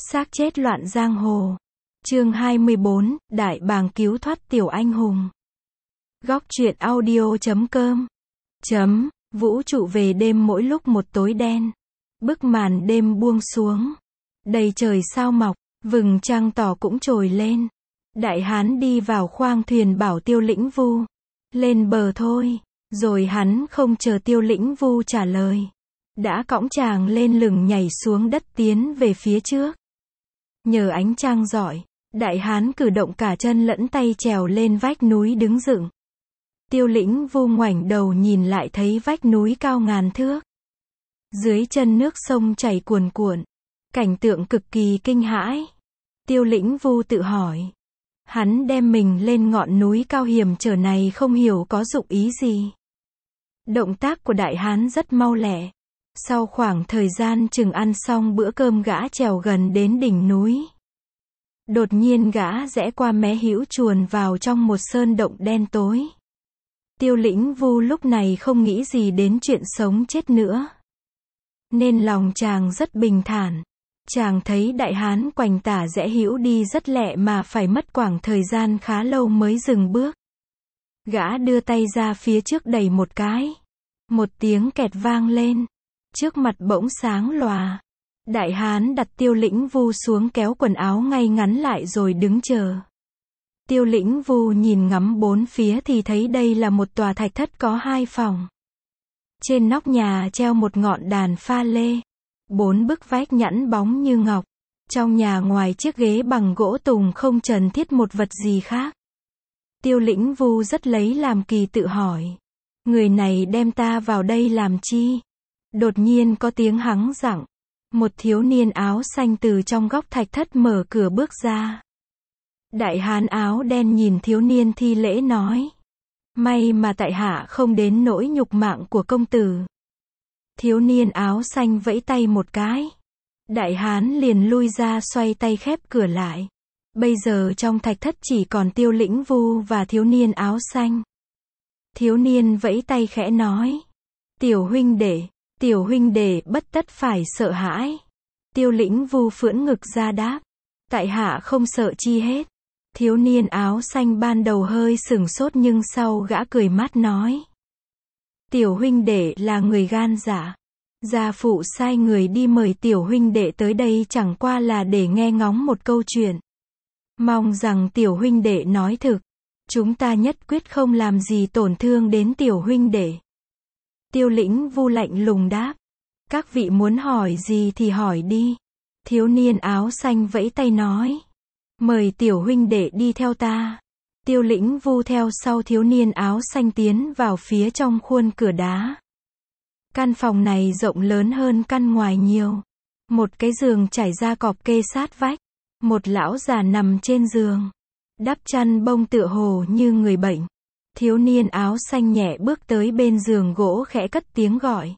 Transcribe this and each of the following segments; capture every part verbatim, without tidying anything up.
Xác chết loạn giang hồ. Chương hai mươi bốn, Đại bàng cứu thoát tiểu anh hùng. Góc truyện audio chấm com. Chấm, vũ trụ về đêm mỗi lúc một tối đen. Bức màn đêm buông xuống. Đầy trời sao mọc, vầng trăng tỏ cũng trồi lên. Đại hán đi vào khoang thuyền bảo Tiêu Lĩnh Vu. Lên bờ thôi. Rồi hắn không chờ Tiêu Lĩnh Vu trả lời. Đã cõng chàng lên lửng nhảy xuống đất tiến về phía trước. Nhờ ánh trăng rọi, đại hán cử động cả chân lẫn tay trèo lên vách núi đứng dựng. Tiêu Lĩnh Vu ngoảnh đầu nhìn lại thấy vách núi cao ngàn thước. Dưới chân nước sông chảy cuồn cuộn. Cảnh tượng cực kỳ kinh hãi. Tiêu Lĩnh Vu tự hỏi. Hắn đem mình lên ngọn núi cao hiểm trở này không hiểu có dụng ý gì. Động tác của đại hán rất mau lẹ. Sau khoảng thời gian chừng ăn xong bữa cơm gã trèo gần đến đỉnh núi. Đột nhiên gã rẽ qua mé hữu chuồn vào trong một sơn động đen tối. Tiêu Lĩnh Vu lúc này không nghĩ gì đến chuyện sống chết nữa. Nên lòng chàng rất bình thản. Chàng thấy đại hán quanh tả rẽ hữu đi rất lẹ mà phải mất khoảng thời gian khá lâu mới dừng bước. Gã đưa tay ra phía trước đẩy một cái. Một tiếng kẹt vang lên. Trước mặt bỗng sáng lòa. Đại hán đặt Tiêu Lĩnh Vu xuống kéo quần áo ngay ngắn lại rồi đứng chờ. Tiêu Lĩnh Vu nhìn ngắm bốn phía thì thấy đây là một tòa thạch thất có hai phòng. Trên nóc nhà treo một ngọn đàn pha lê. Bốn bức vách nhẵn bóng như ngọc. Trong nhà ngoài chiếc ghế bằng gỗ tùng không trần thiết một vật gì khác. Tiêu Lĩnh Vu rất lấy làm kỳ tự hỏi. Người này đem ta vào đây làm chi? Đột nhiên có tiếng hắng giọng. Một thiếu niên áo xanh từ trong góc thạch thất mở cửa bước ra. Đại hán áo đen nhìn thiếu niên thi lễ nói. May mà tại hạ không đến nỗi nhục mạng của công tử. Thiếu niên áo xanh vẫy tay một cái. Đại hán liền lui ra xoay tay khép cửa lại. Bây giờ trong thạch thất chỉ còn Tiêu Lĩnh Vu và thiếu niên áo xanh. Thiếu niên vẫy tay khẽ nói. Tiểu huynh đệ, tiểu huynh đệ bất tất phải sợ hãi. Tiêu Lĩnh Vu phưỡn ngực ra đáp. Tại hạ không sợ chi hết. Thiếu niên áo xanh ban đầu hơi sửng sốt nhưng sau gã cười mát nói. Tiểu huynh đệ là người gan dạ. Gia phụ sai người đi mời tiểu huynh đệ tới đây chẳng qua là để nghe ngóng một câu chuyện. Mong rằng tiểu huynh đệ nói thực. Chúng ta nhất quyết không làm gì tổn thương đến tiểu huynh đệ. Tiêu Lĩnh Vu lạnh lùng đáp. Các vị muốn hỏi gì thì hỏi đi. Thiếu niên áo xanh vẫy tay nói. Mời tiểu huynh đệ đi theo ta. Tiêu Lĩnh Vu theo sau thiếu niên áo xanh tiến vào phía trong khuôn cửa đá. Căn phòng này rộng lớn hơn căn ngoài nhiều. Một cái giường trải ra cọp kê sát vách. Một lão già nằm trên giường. Đắp chăn bông tựa hồ như người bệnh. Thiếu niên áo xanh nhẹ bước tới bên giường gỗ khẽ cất tiếng gọi.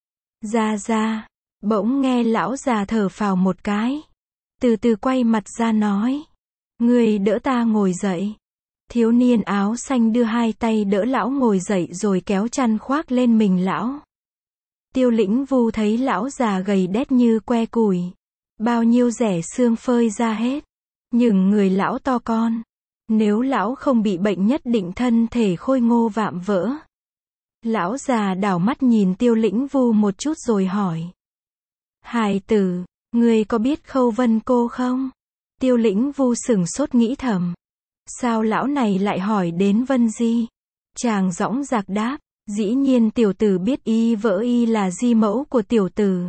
Ra ra. Bỗng nghe lão già thở phào một cái. Từ từ quay mặt ra nói. Người đỡ ta ngồi dậy. Thiếu niên áo xanh đưa hai tay đỡ lão ngồi dậy rồi kéo chăn khoác lên mình lão. Tiêu Lĩnh Vu thấy lão già gầy đét như que củi. Bao nhiêu rẻ xương phơi ra hết. Nhưng người lão to con. Nếu lão không bị bệnh nhất định thân thể khôi ngô vạm vỡ. Lão già đảo mắt nhìn Tiêu Lĩnh Vu một chút rồi hỏi. Hài tử, người có biết Khâu Vân cô không? Tiêu Lĩnh Vu sửng sốt nghĩ thầm. Sao lão này lại hỏi đến Vân Di? Chàng dõng dạc đáp. Dĩ nhiên tiểu tử biết y vỡ y là di mẫu của tiểu tử.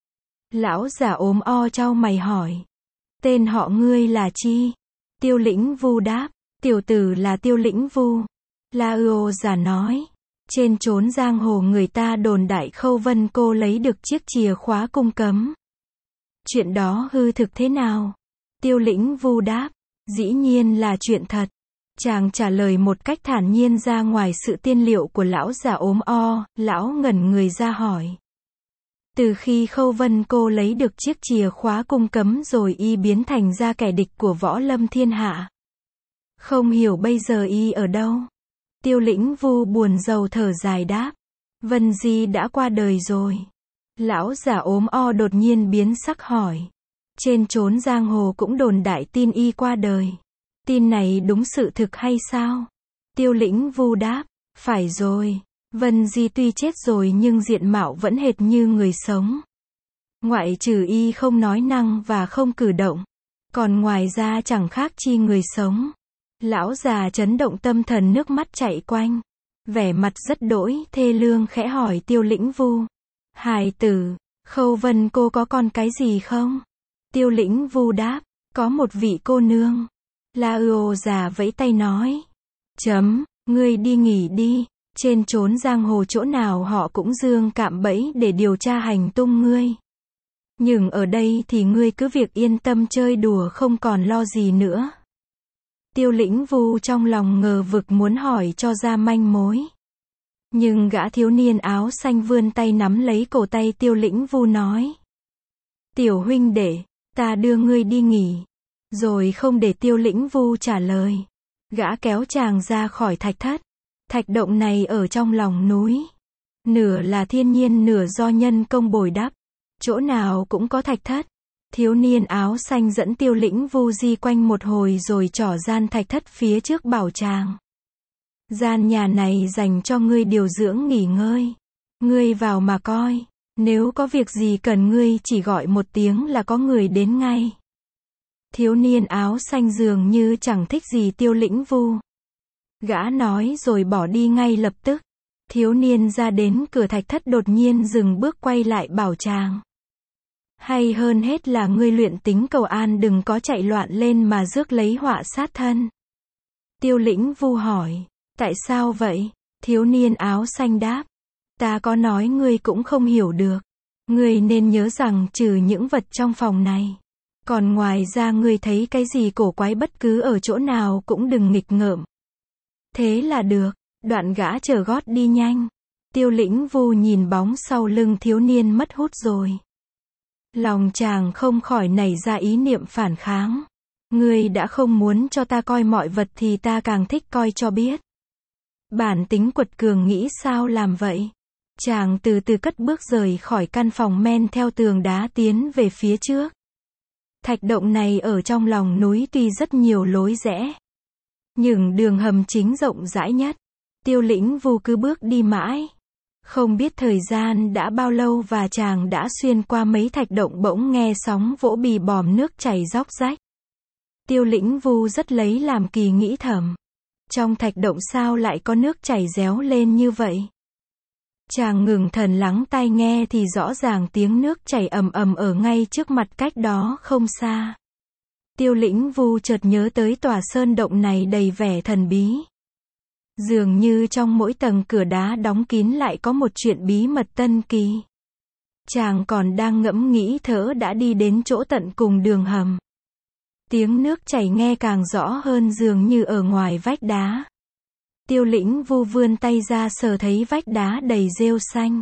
Lão già ốm o chau mày hỏi. Tên họ ngươi là chi? Tiêu Lĩnh Vu đáp. Tiểu tử là Tiêu Lĩnh Vu. La Ư già nói. Trên chốn giang hồ người ta đồn đại Khâu Vân cô lấy được chiếc chìa khóa cung cấm. Chuyện đó hư thực thế nào? Tiêu Lĩnh Vu đáp. Dĩ nhiên là chuyện thật. Chàng trả lời một cách thản nhiên ra ngoài sự tiên liệu của lão già ốm o. Lão ngẩn người ra hỏi. Từ khi Khâu Vân cô lấy được chiếc chìa khóa cung cấm rồi y biến thành ra kẻ địch của võ lâm thiên hạ. Không hiểu bây giờ y ở đâu? Tiêu Lĩnh Vu buồn rầu thở dài đáp. Vân Di đã qua đời rồi. Lão già ốm o đột nhiên biến sắc hỏi. Trên chốn giang hồ cũng đồn đại tin y qua đời. Tin này đúng sự thực hay sao? Tiêu Lĩnh Vu đáp, phải rồi. Vân Di tuy chết rồi nhưng diện mạo vẫn hệt như người sống. Ngoại trừ y không nói năng và không cử động. Còn ngoài ra chẳng khác chi người sống. Lão già chấn động tâm thần, nước mắt chảy quanh. Vẻ mặt rất đỗi thê lương, khẽ hỏi Tiêu Lĩnh Vu. Hài tử, Khâu Vân cô có con cái gì không? Tiêu Lĩnh Vu đáp, có một vị cô nương. La Ư già vẫy tay nói. Chấm, ngươi đi nghỉ đi. Trên chốn giang hồ chỗ nào họ cũng dương cạm bẫy để điều tra hành tung ngươi. Nhưng ở đây thì ngươi cứ việc yên tâm chơi đùa, không còn lo gì nữa. Tiêu Lĩnh Vu trong lòng ngờ vực muốn hỏi cho ra manh mối. Nhưng gã thiếu niên áo xanh vươn tay nắm lấy cổ tay Tiêu Lĩnh Vu nói. Tiểu huynh đệ, ta đưa ngươi đi nghỉ. Rồi không để Tiêu Lĩnh Vu trả lời. Gã kéo chàng ra khỏi thạch thất. Thạch động này ở trong lòng núi. Nửa là thiên nhiên, nửa do nhân công bồi đắp. Chỗ nào cũng có thạch thất. Thiếu niên áo xanh dẫn Tiêu Lĩnh Vu di quanh một hồi rồi trỏ gian thạch thất phía trước, bảo chàng. Gian nhà này dành cho ngươi điều dưỡng nghỉ ngơi. Ngươi vào mà coi. Nếu có việc gì cần ngươi chỉ gọi một tiếng là có người đến ngay. Thiếu niên áo xanh dường như chẳng thích gì Tiêu Lĩnh Vu. Gã nói rồi bỏ đi ngay lập tức. Thiếu niên ra đến cửa thạch thất đột nhiên dừng bước, quay lại bảo chàng. Hay hơn hết là ngươi luyện tính cầu an, đừng có chạy loạn lên mà rước lấy họa sát thân. Tiêu Lĩnh Vu hỏi, tại sao vậy? Thiếu niên áo xanh đáp, ta có nói ngươi cũng không hiểu được. Ngươi nên nhớ rằng trừ những vật trong phòng này, còn ngoài ra ngươi thấy cái gì cổ quái bất cứ ở chỗ nào cũng đừng nghịch ngợm. Thế là được. Đoạn gã chở gót đi nhanh. Tiêu Lĩnh Vu nhìn bóng sau lưng thiếu niên mất hút rồi. Lòng chàng không khỏi nảy ra ý niệm phản kháng. Ngươi đã không muốn cho ta coi mọi vật thì ta càng thích coi cho biết. Bản tính quật cường nghĩ sao làm vậy. Chàng từ từ cất bước rời khỏi căn phòng, men theo tường đá tiến về phía trước. Thạch động này ở trong lòng núi tuy rất nhiều lối rẽ, nhưng đường hầm chính rộng rãi nhất. Tiêu Lĩnh Vu cứ bước đi mãi. Không biết thời gian đã bao lâu và chàng đã xuyên qua mấy thạch động, bỗng nghe sóng vỗ bì bòm, nước chảy róc rách. Tiêu Lĩnh Vu rất lấy làm kỳ, nghĩ thầm. Trong thạch động sao lại có nước chảy réo lên như vậy? Chàng ngừng thần lắng tai nghe thì rõ ràng tiếng nước chảy ầm ầm ở ngay trước mặt, cách đó không xa. Tiêu Lĩnh Vu chợt nhớ tới tòa sơn động này đầy vẻ thần bí. Dường như trong mỗi tầng cửa đá đóng kín lại có một chuyện bí mật tân kỳ. Chàng còn đang ngẫm nghĩ thở đã đi đến chỗ tận cùng đường hầm. Tiếng nước chảy nghe càng rõ hơn, dường như ở ngoài vách đá. Tiêu Lĩnh Vu vươn tay ra sờ thấy vách đá đầy rêu xanh.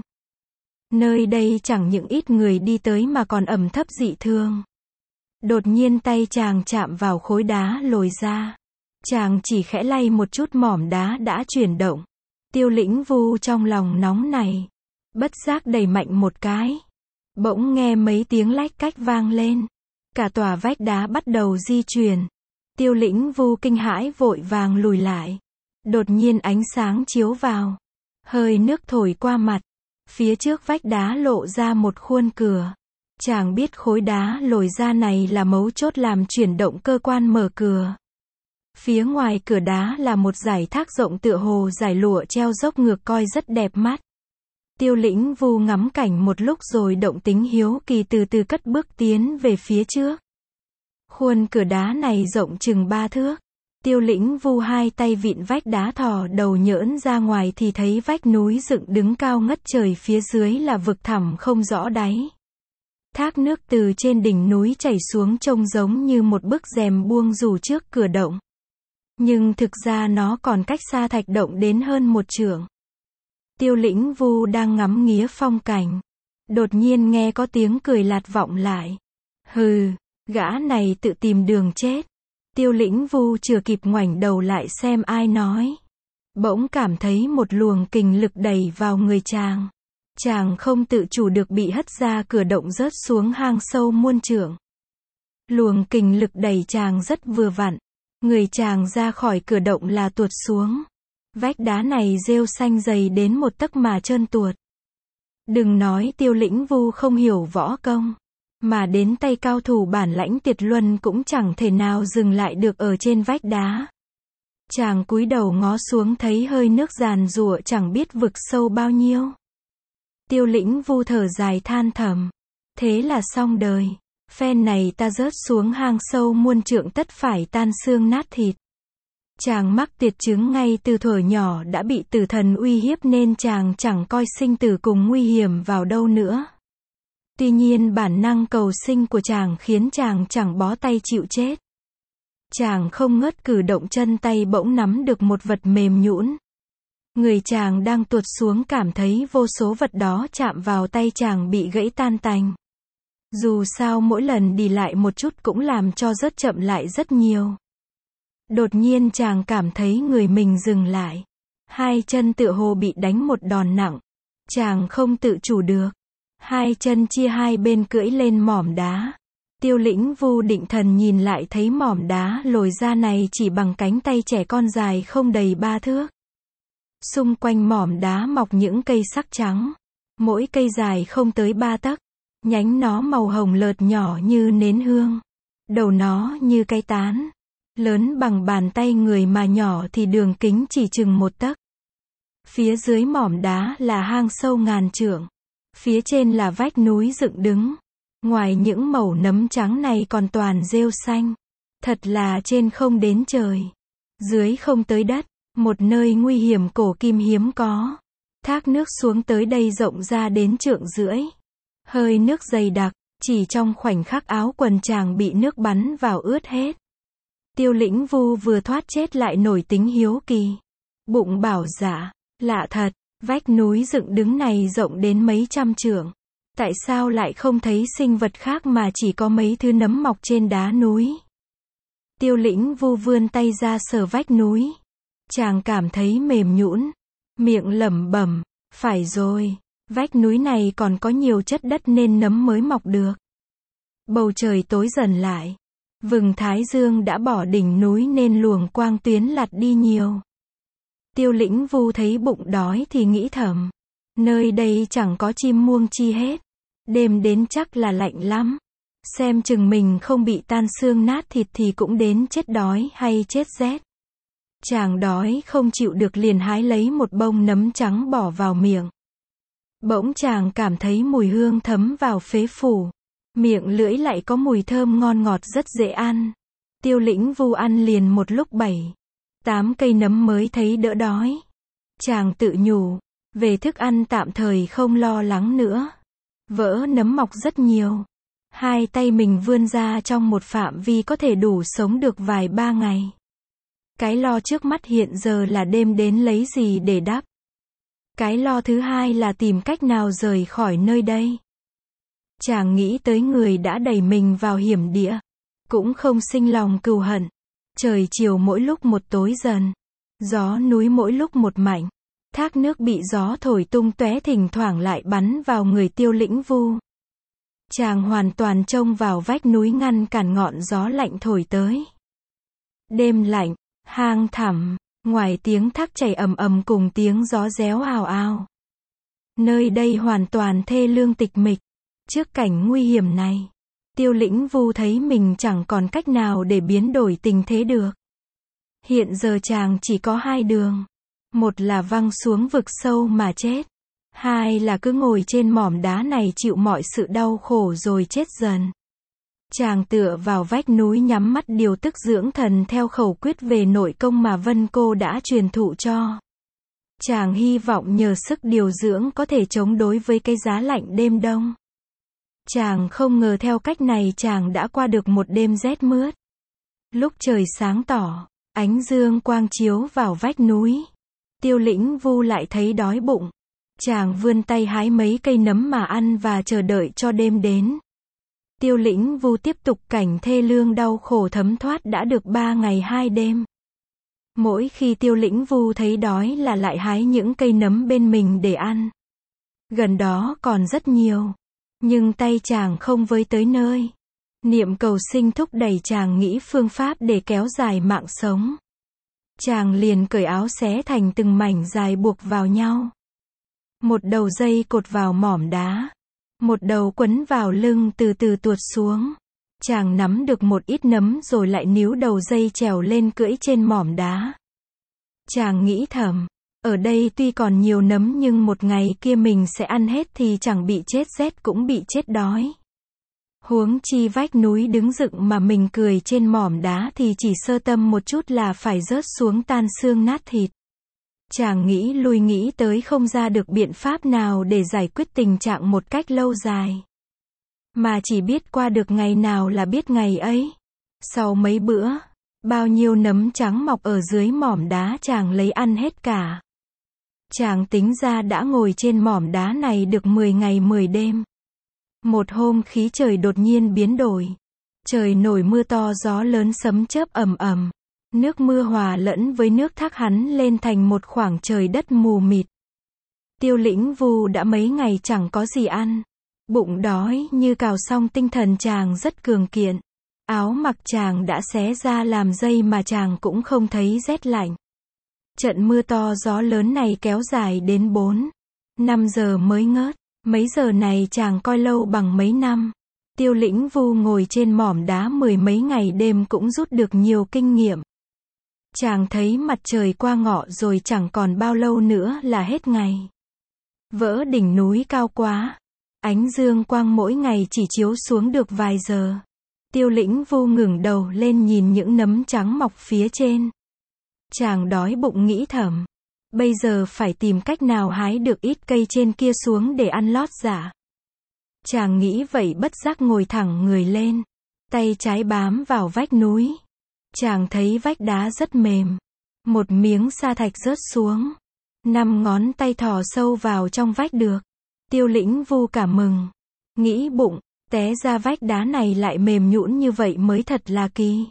Nơi đây chẳng những ít người đi tới mà còn ẩm thấp dị thường. Đột nhiên tay chàng chạm vào khối đá lồi ra. Chàng chỉ khẽ lay một chút, mỏm đá đã chuyển động. Tiêu Lĩnh Vu trong lòng nóng này, bất giác đẩy mạnh một cái. Bỗng nghe mấy tiếng lách cách vang lên. Cả tòa vách đá bắt đầu di chuyển. Tiêu Lĩnh Vu kinh hãi vội vàng lùi lại. Đột nhiên ánh sáng chiếu vào. Hơi nước thổi qua mặt. Phía trước vách đá lộ ra một khuôn cửa. Chàng biết khối đá lồi ra này là mấu chốt làm chuyển động cơ quan mở cửa. Phía ngoài cửa đá là một dải thác rộng tựa hồ dải lụa treo dốc ngược, coi rất đẹp mắt. Tiêu Lĩnh Vu ngắm cảnh một lúc rồi động tính hiếu kỳ từ từ cất bước tiến về phía trước. Khuôn cửa đá này rộng chừng ba thước. Tiêu Lĩnh Vu hai tay vịn vách đá, thò đầu nhỡn ra ngoài thì thấy vách núi dựng đứng cao ngất trời, phía dưới là vực thẳm không rõ đáy. Thác nước từ trên đỉnh núi chảy xuống trông giống như một bức rèm buông rủ trước cửa động. Nhưng thực ra nó còn cách xa thạch động đến hơn một trượng. Tiêu Lĩnh Vu đang ngắm nghía phong cảnh. Đột nhiên nghe có tiếng cười lạt vọng lại. Hừ, gã này tự tìm đường chết. Tiêu Lĩnh Vu chưa kịp ngoảnh đầu lại xem ai nói. Bỗng cảm thấy một luồng kình lực đẩy vào người chàng. Chàng không tự chủ được bị hất ra cửa động, rớt xuống hang sâu muôn trượng. Luồng kình lực đẩy chàng rất vừa vặn. Người chàng ra khỏi cửa động là tuột xuống. Vách đá này rêu xanh dày đến một tấc mà trơn tuột. Đừng nói Tiêu Lĩnh Vu không hiểu võ công, mà đến tay cao thủ bản lãnh tuyệt luân cũng chẳng thể nào dừng lại được ở trên vách đá. Chàng cúi đầu ngó xuống thấy hơi nước giàn giụa chẳng biết vực sâu bao nhiêu. Tiêu Lĩnh Vu thở dài than thầm. Thế là xong đời. Phen này ta rớt xuống hang sâu muôn trượng tất phải tan xương nát thịt. Chàng mắc tuyệt chứng ngay từ thuở nhỏ đã bị tử thần uy hiếp nên chàng chẳng coi sinh tử cùng nguy hiểm vào đâu nữa. Tuy nhiên bản năng cầu sinh của chàng khiến chàng chẳng bó tay chịu chết. Chàng không ngớt cử động chân tay bỗng nắm được một vật mềm nhũn. Người chàng đang tuột xuống cảm thấy vô số vật đó chạm vào tay chàng bị gãy tan tành. Dù sao mỗi lần đi lại một chút cũng làm cho rớt chậm lại rất nhiều. Đột nhiên chàng cảm thấy người mình dừng lại. Hai chân tựa hồ bị đánh một đòn nặng. Chàng không tự chủ được. Hai chân chia hai bên cưỡi lên mỏm đá. Tiêu Lĩnh Vu định thần nhìn lại thấy mỏm đá lồi ra này chỉ bằng cánh tay trẻ con dài không đầy ba thước. Xung quanh mỏm đá mọc những cây sắc trắng. Mỗi cây dài không tới ba tấc. Nhánh nó màu hồng lợt nhỏ như nến hương. Đầu nó như cây tán. Lớn bằng bàn tay người mà nhỏ thì đường kính chỉ chừng một tấc. Phía dưới mỏm đá là hang sâu ngàn trượng. Phía trên là vách núi dựng đứng. Ngoài những mẩu nấm trắng này còn toàn rêu xanh. Thật là trên không đến trời. Dưới không tới đất. Một nơi nguy hiểm cổ kim hiếm có. Thác nước xuống tới đây rộng ra đến trượng rưỡi. Hơi nước dày đặc. Chỉ trong khoảnh khắc áo quần chàng bị nước bắn vào ướt hết. Tiêu Lĩnh Vu vừa thoát chết lại nổi tính hiếu kỳ. Bụng bảo dạ, lạ thật, vách núi dựng đứng này rộng đến mấy trăm trượng. Tại sao lại không thấy sinh vật khác mà chỉ có mấy thứ nấm mọc trên đá núi? Tiêu Lĩnh Vu vươn tay ra sờ vách núi. Chàng cảm thấy mềm nhũn, miệng lẩm bẩm, phải rồi, vách núi này còn có nhiều chất đất nên nấm mới mọc được. Bầu trời tối dần lại. Vầng thái dương đã bỏ đỉnh núi nên luồng quang tuyến lặt đi nhiều. Tiêu Lĩnh Vu thấy bụng đói thì nghĩ thầm. Nơi đây chẳng có chim muông chi hết. Đêm đến chắc là lạnh lắm. Xem chừng mình không bị tan xương nát thịt thì cũng đến chết đói hay chết rét. Chàng đói không chịu được liền hái lấy một bông nấm trắng bỏ vào miệng. Bỗng chàng cảm thấy mùi hương thấm vào phế phủ. Miệng lưỡi lại có mùi thơm ngon ngọt rất dễ ăn. Tiêu Lĩnh Vu ăn liền một lúc bảy, tám cây nấm mới thấy đỡ đói. Chàng tự nhủ, về thức ăn tạm thời không lo lắng nữa. Vỡ nấm mọc rất nhiều. Hai tay mình vươn ra trong một phạm vi có thể đủ sống được vài ba ngày. Cái lo trước mắt hiện giờ là đêm đến lấy gì để đắp. Cái lo thứ hai là tìm cách nào rời khỏi nơi đây. Chàng nghĩ tới người đã đẩy mình vào hiểm địa. Cũng không sinh lòng cừu hận. Trời chiều mỗi lúc một tối dần. Gió núi mỗi lúc một mạnh. Thác nước bị gió thổi tung tóe thỉnh thoảng lại bắn vào người Tiêu Lĩnh Vu. Chàng hoàn toàn trông vào vách núi ngăn cản ngọn gió lạnh thổi tới. Đêm lạnh, hang thẳm, ngoài tiếng thác chảy ầm ầm cùng tiếng gió réo ào ào. Nơi đây hoàn toàn thê lương tịch mịch. Trước cảnh nguy hiểm này, Tiêu Lĩnh Vu thấy mình chẳng còn cách nào để biến đổi tình thế được. Hiện giờ chàng chỉ có hai đường. Một là văng xuống vực sâu mà chết. Hai là cứ ngồi trên mỏm đá này chịu mọi sự đau khổ rồi chết dần. Chàng tựa vào vách núi nhắm mắt điều tức dưỡng thần theo khẩu quyết về nội công mà Vân Cô đã truyền thụ cho. Chàng hy vọng nhờ sức điều dưỡng có thể chống đối với cái giá lạnh đêm đông. Chàng không ngờ theo cách này chàng đã qua được một đêm rét mướt. Lúc trời sáng tỏ, ánh dương quang chiếu vào vách núi. Tiêu Lĩnh Vu lại thấy đói bụng. Chàng vươn tay hái mấy cây nấm mà ăn và chờ đợi cho đêm đến. Tiêu Lĩnh Vu tiếp tục cảnh thê lương đau khổ thấm thoát đã được ba ngày hai đêm. Mỗi khi Tiêu Lĩnh Vu thấy đói là lại hái những cây nấm bên mình để ăn. Gần đó còn rất nhiều. Nhưng tay chàng không với tới nơi. Niệm cầu sinh thúc đẩy chàng nghĩ phương pháp để kéo dài mạng sống. Chàng liền cởi áo xé thành từng mảnh dài buộc vào nhau. Một đầu dây cột vào mỏm đá. Một đầu quấn vào lưng từ từ tuột xuống. Chàng nắm được một ít nấm rồi lại níu đầu dây trèo lên cưỡi trên mỏm đá. Chàng nghĩ thầm, ở đây tuy còn nhiều nấm nhưng một ngày kia mình sẽ ăn hết thì chẳng bị chết rét cũng bị chết đói. Huống chi vách núi đứng dựng mà mình cười trên mỏm đá thì chỉ sơ tâm một chút là phải rớt xuống tan xương nát thịt. Chàng nghĩ lui nghĩ tới không ra được biện pháp nào để giải quyết tình trạng một cách lâu dài. Mà chỉ biết qua được ngày nào là biết ngày ấy. Sau mấy bữa, bao nhiêu nấm trắng mọc ở dưới mỏm đá chàng lấy ăn hết cả. Chàng tính ra đã ngồi trên mỏm đá này được mười ngày mười đêm. Một hôm khí trời đột nhiên biến đổi. Trời nổi mưa to gió lớn sấm chớp ầm ầm. Nước mưa hòa lẫn với nước thác hắn lên thành một khoảng trời đất mù mịt. Tiêu Lĩnh Vu đã mấy ngày chẳng có gì ăn. Bụng đói như cào xong tinh thần chàng rất cường kiện. Áo mặc chàng đã xé ra làm dây mà chàng cũng không thấy rét lạnh. Trận mưa to gió lớn này kéo dài đến bốn, năm giờ mới ngớt. Mấy giờ này chàng coi lâu bằng mấy năm. Tiêu Lĩnh Vu ngồi trên mỏm đá mười mấy ngày đêm cũng rút được nhiều kinh nghiệm. Chàng thấy mặt trời qua ngọ rồi chẳng còn bao lâu nữa là hết ngày. Vỡ đỉnh núi cao quá. Ánh dương quang mỗi ngày chỉ chiếu xuống được vài giờ. Tiêu Lĩnh Vu ngẩng đầu lên nhìn những nấm trắng mọc phía trên. Chàng đói bụng nghĩ thầm. Bây giờ phải tìm cách nào hái được ít cây trên kia xuống để ăn lót dạ. Chàng nghĩ vậy bất giác ngồi thẳng người lên. Tay trái bám vào vách núi. Chàng thấy vách đá rất mềm. Một miếng sa thạch rớt xuống. Năm ngón tay thò sâu vào trong vách được. Tiêu Lĩnh Vu cảm mừng. Nghĩ bụng, té ra vách đá này lại mềm nhũn như vậy mới thật là kỳ.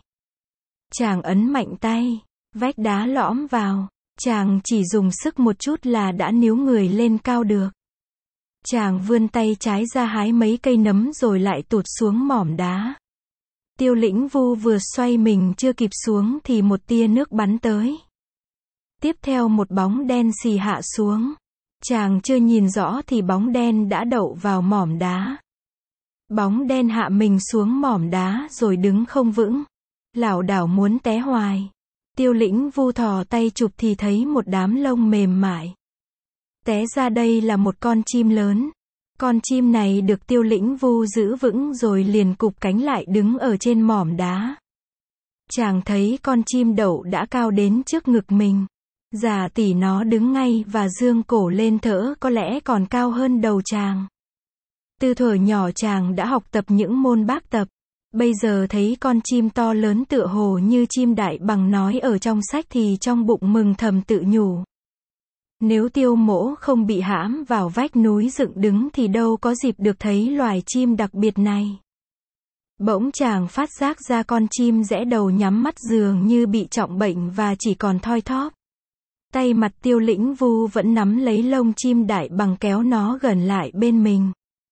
Chàng ấn mạnh tay. Vách đá lõm vào. Chàng chỉ dùng sức một chút là đã níu người lên cao được. Chàng vươn tay trái ra hái mấy cây nấm rồi lại tụt xuống mỏm đá. Tiêu Lĩnh Vu vừa xoay mình chưa kịp xuống thì một tia nước bắn tới. Tiếp theo một bóng đen xì hạ xuống. Chàng chưa nhìn rõ thì bóng đen đã đậu vào mỏm đá. Bóng đen hạ mình xuống mỏm đá rồi đứng không vững. Lảo đảo muốn té hoài. Tiêu Lĩnh Vu thò tay chụp thì thấy một đám lông mềm mại. Té ra đây là một con chim lớn. Con chim này được Tiêu Lĩnh Vu giữ vững rồi liền cụp cánh lại đứng ở trên mỏm đá. Chàng thấy con chim đậu đã cao đến trước ngực mình. Giả tỷ nó đứng ngay và dương cổ lên thở có lẽ còn cao hơn đầu chàng. Từ thuở nhỏ chàng đã học tập những môn bác tập. Bây giờ thấy con chim to lớn tựa hồ như chim đại bằng nói ở trong sách thì trong bụng mừng thầm tự nhủ. Nếu Tiêu Mỗ không bị hãm vào vách núi dựng đứng thì đâu có dịp được thấy loài chim đặc biệt này. Bỗng chàng phát giác ra con chim rẽ đầu nhắm mắt dường như bị trọng bệnh và chỉ còn thoi thóp. Tay mặt Tiêu Lĩnh Vu vẫn nắm lấy lông chim đại bằng kéo nó gần lại bên mình.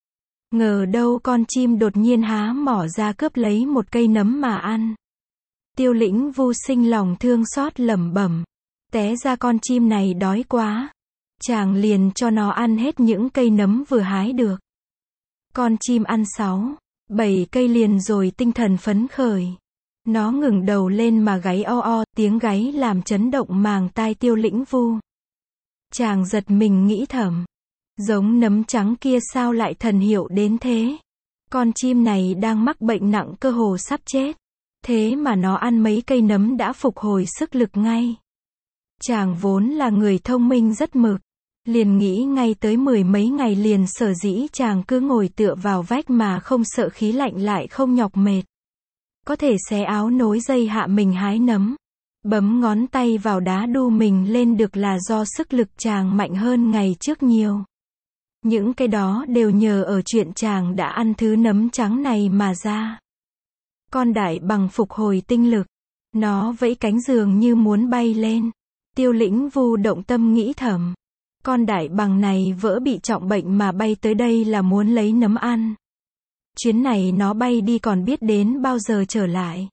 Ngờ đâu con chim đột nhiên há mỏ ra cướp lấy một cây nấm mà ăn. Tiêu Lĩnh Vu sinh lòng thương xót lẩm bẩm. Té ra con chim này đói quá. Chàng liền cho nó ăn hết những cây nấm vừa hái được. Con chim ăn sáu, bảy cây liền rồi tinh thần phấn khởi. Nó ngẩng đầu lên mà gáy o o, tiếng gáy làm chấn động màng tai Tiêu Lĩnh Vu. Chàng giật mình nghĩ thầm. Giống nấm trắng kia sao lại thần hiệu đến thế? Con chim này đang mắc bệnh nặng cơ hồ sắp chết. Thế mà nó ăn mấy cây nấm đã phục hồi sức lực ngay. Chàng vốn là người thông minh rất mực. Liền nghĩ ngay tới mười mấy ngày liền sở dĩ chàng cứ ngồi tựa vào vách mà không sợ khí lạnh lại không nhọc mệt. Có thể xé áo nối dây hạ mình hái nấm. Bấm ngón tay vào đá đu mình lên được là do sức lực chàng mạnh hơn ngày trước nhiều. Những cái đó đều nhờ ở chuyện chàng đã ăn thứ nấm trắng này mà ra. Con đại bằng phục hồi tinh lực. Nó vẫy cánh dường như muốn bay lên. Tiêu Lĩnh Vu động tâm nghĩ thầm. Con đại bằng này vỡ bị trọng bệnh mà bay tới đây là muốn lấy nấm ăn. Chuyến này nó bay đi còn biết đến bao giờ trở lại.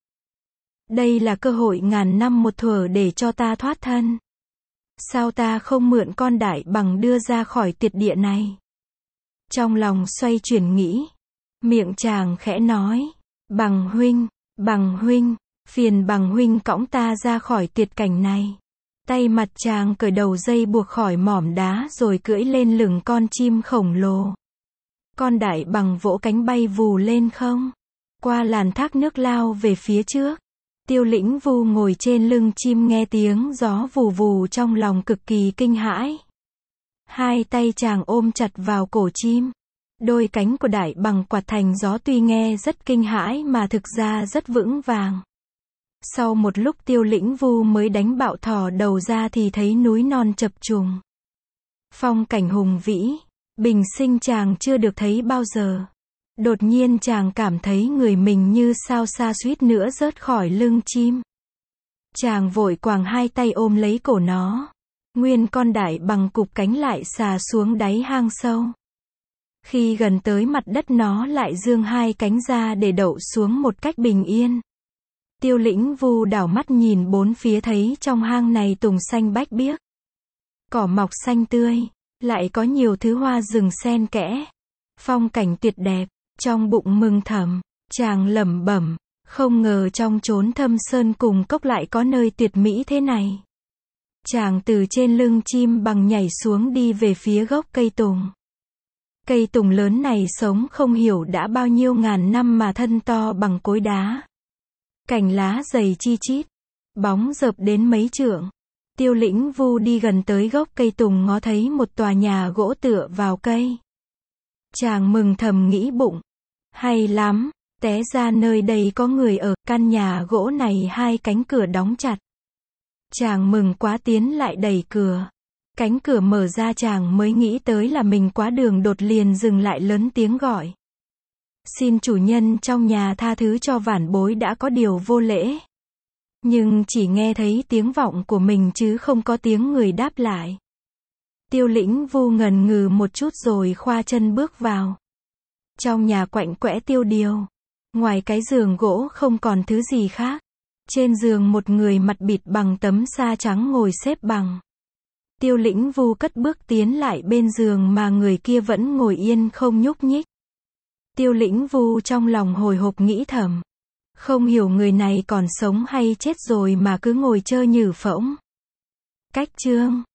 Đây là cơ hội ngàn năm một thuở để cho ta thoát thân. Sao ta không mượn con đại bằng đưa ra khỏi tuyệt địa này? Trong lòng xoay chuyển nghĩ, miệng chàng khẽ nói, Bằng huynh, Bằng huynh, phiền Bằng huynh cõng ta ra khỏi tuyệt cảnh này. Tay mặt chàng cởi đầu dây buộc khỏi mỏm đá rồi cưỡi lên lưng con chim khổng lồ. Con đại bằng vỗ cánh bay vù lên không, qua làn thác nước lao về phía trước. Tiêu Lĩnh Vu ngồi trên lưng chim nghe tiếng gió vù vù trong lòng cực kỳ kinh hãi. Hai tay chàng ôm chặt vào cổ chim. Đôi cánh của đại bằng quạt thành gió tuy nghe rất kinh hãi mà thực ra rất vững vàng. Sau một lúc Tiêu Lĩnh Vu mới đánh bạo thò đầu ra thì thấy núi non chập trùng. Phong cảnh hùng vĩ, bình sinh chàng chưa được thấy bao giờ. Đột nhiên chàng cảm thấy người mình như sao xa suýt nữa rớt khỏi lưng chim. Chàng vội quàng hai tay ôm lấy cổ nó. Nguyên con đại bằng cụp cánh lại xà xuống đáy hang sâu. Khi gần tới mặt đất nó lại giương hai cánh ra để đậu xuống một cách bình yên. Tiêu Lĩnh Vu đảo mắt nhìn bốn phía thấy trong hang này tùng xanh bách biếc. Cỏ mọc xanh tươi, lại có nhiều thứ hoa rừng xen kẽ. Phong cảnh tuyệt đẹp, trong bụng mừng thầm, chàng lẩm bẩm, không ngờ trong chốn thâm sơn cùng cốc lại có nơi tuyệt mỹ thế này. Chàng từ trên lưng chim bằng nhảy xuống đi về phía gốc cây tùng. Cây tùng lớn này sống không hiểu đã bao nhiêu ngàn năm mà thân to bằng cối đá. Cành lá dày chi chít, bóng rợp đến mấy trượng. Tiêu Lĩnh Vu đi gần tới gốc cây tùng ngó thấy một tòa nhà gỗ tựa vào cây. Chàng mừng thầm nghĩ bụng, hay lắm, té ra nơi đây có người ở. Căn nhà gỗ này hai cánh cửa đóng chặt. Chàng mừng quá tiến lại đẩy cửa. Cánh cửa mở ra chàng mới nghĩ tới là mình quá đường đột liền dừng lại lớn tiếng gọi. Xin chủ nhân trong nhà tha thứ cho vãn bối đã có điều vô lễ. Nhưng chỉ nghe thấy tiếng vọng của mình chứ không có tiếng người đáp lại. Tiêu Lĩnh Vu ngần ngừ một chút rồi khoa chân bước vào. Trong nhà quạnh quẽ tiêu điều. Ngoài cái giường gỗ không còn thứ gì khác. Trên giường một người mặt bịt bằng tấm sa trắng ngồi xếp bằng. Tiêu Lĩnh Vu cất bước tiến lại bên giường mà người kia vẫn ngồi yên không nhúc nhích. Tiêu Lĩnh Vu trong lòng hồi hộp nghĩ thầm. Không hiểu người này còn sống hay chết rồi mà cứ ngồi chơ nhử phỗng. Cách chương